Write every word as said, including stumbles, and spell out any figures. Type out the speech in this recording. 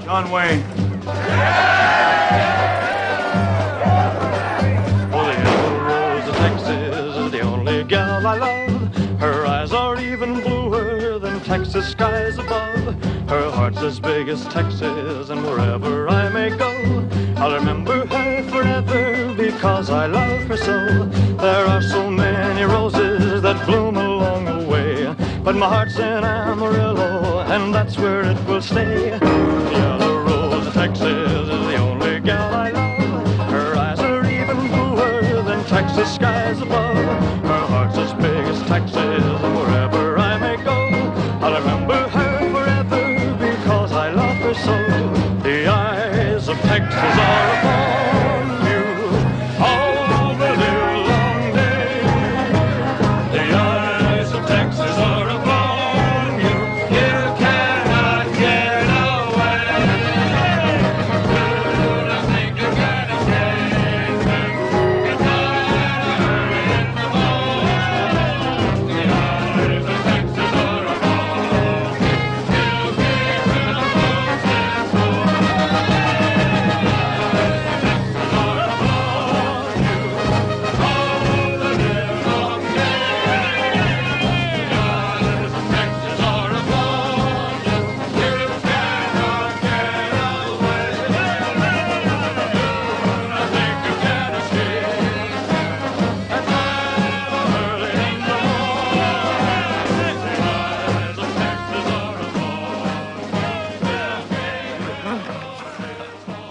John Wayne. Oh, the yellow rose of Texas is the only gal I love. Her eyes are even bluer than Texas skies above. Her heart's as big as Texas, and wherever I may go, I'll remember her forever because I love her so. There are so many roses that bloom along the way, but my heart's in Amarillo, and that's where it will stay. The yellow rose of Texas is the only gal I love. Her eyes are even bluer than Texas skies above. Her heart's as big as Texas, and wherever I may go, I'll remember her forever because I love her so. The eyes of Texas are